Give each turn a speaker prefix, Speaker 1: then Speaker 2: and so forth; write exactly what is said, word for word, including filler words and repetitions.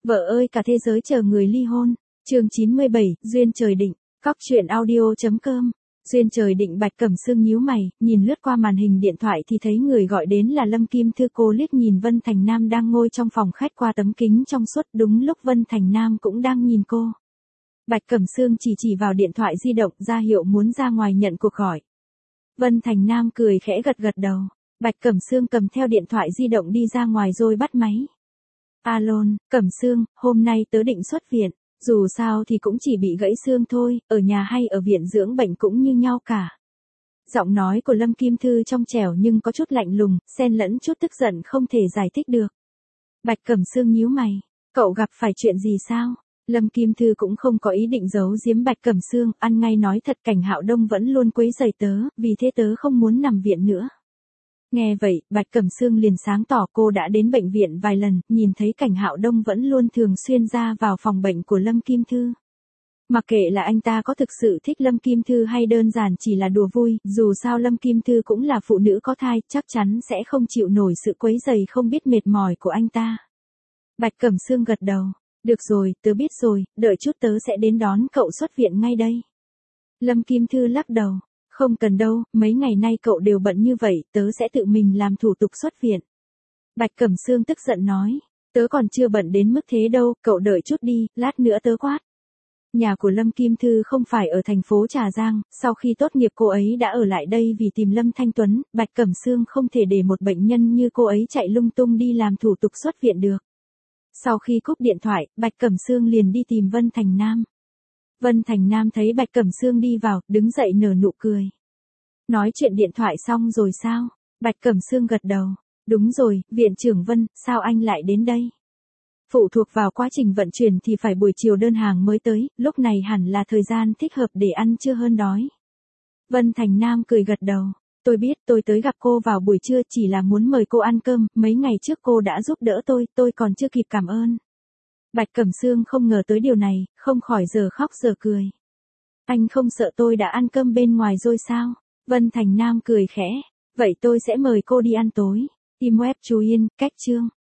Speaker 1: Vợ ơi cả thế giới chờ người ly hôn. Chương chín mươi bảy, duyên trời định. Cóc truyện audio.com. Duyên trời định. Bạch Cẩm Sương nhíu mày, nhìn lướt qua màn hình điện thoại thì thấy người gọi đến là Lâm Kim Thư. Cô liếc nhìn Vân Thành Nam đang ngồi trong phòng khách qua tấm kính trong suốt, đúng lúc Vân Thành Nam cũng đang nhìn cô. Bạch Cẩm Sương chỉ chỉ vào điện thoại di động ra hiệu muốn ra ngoài nhận cuộc gọi. Vân Thành Nam cười khẽ gật gật đầu. Bạch Cẩm Sương cầm theo điện thoại di động đi ra ngoài rồi bắt máy. Alo, Cẩm Sương, hôm nay tớ định xuất viện, dù sao thì cũng chỉ bị gãy xương thôi, ở nhà hay ở viện dưỡng bệnh cũng như nhau cả. Giọng nói của Lâm Kim Thư trong trẻo nhưng có chút lạnh lùng, xen lẫn chút tức giận không thể giải thích được. Bạch Cẩm Sương nhíu mày, cậu gặp phải chuyện gì sao? Lâm Kim Thư cũng không có ý định giấu giếm Bạch Cẩm Sương, ăn ngay nói thật, Cảnh Hạo Đông vẫn luôn quấy rầy tớ, vì thế tớ không muốn nằm viện nữa. Nghe vậy, Bạch Cẩm Sương liền sáng tỏ. Cô đã đến bệnh viện vài lần, nhìn thấy Cảnh Hạo Đông vẫn luôn thường xuyên ra vào phòng bệnh của Lâm Kim Thư. Mặc kệ là anh ta có thực sự thích Lâm Kim Thư hay đơn giản chỉ là đùa vui, dù sao Lâm Kim Thư cũng là phụ nữ có thai, chắc chắn sẽ không chịu nổi sự quấy rầy không biết mệt mỏi của anh ta. Bạch Cẩm Sương gật đầu, được rồi, tớ biết rồi, đợi chút tớ sẽ đến đón cậu xuất viện ngay đây. Lâm Kim Thư lắc đầu. Không cần đâu, mấy ngày nay cậu đều bận như vậy, tớ sẽ tự mình làm thủ tục xuất viện. Bạch Cẩm Sương tức giận nói, tớ còn chưa bận đến mức thế đâu, cậu đợi chút đi, lát nữa tớ quát. Nhà của Lâm Kim Thư không phải ở thành phố Trà Giang, sau khi tốt nghiệp cô ấy đã ở lại đây vì tìm Lâm Thanh Tuấn, Bạch Cẩm Sương không thể để một bệnh nhân như cô ấy chạy lung tung đi làm thủ tục xuất viện được. Sau khi cúp điện thoại, Bạch Cẩm Sương liền đi tìm Vân Thành Nam. Vân Thành Nam thấy Bạch Cẩm Sương đi vào, đứng dậy nở nụ cười. Nói chuyện điện thoại xong rồi sao? Bạch Cẩm Sương gật đầu. Đúng rồi, viện trưởng Vân, sao anh lại đến đây? Phụ thuộc vào quá trình vận chuyển thì phải buổi chiều đơn hàng mới tới, lúc này hẳn là thời gian thích hợp để ăn trưa hơn đói. Vân Thành Nam cười gật đầu. Tôi biết, tôi tới gặp cô vào buổi trưa chỉ là muốn mời cô ăn cơm, mấy ngày trước cô đã giúp đỡ tôi, tôi còn chưa kịp cảm ơn. Bạch Cẩm Sương không ngờ tới điều này, không khỏi giờ khóc giờ cười. Anh không sợ tôi đã ăn cơm bên ngoài rồi sao? Vân Thành Nam cười khẽ. Vậy tôi sẽ mời cô đi ăn tối. Tim web chú Yên, cách chương.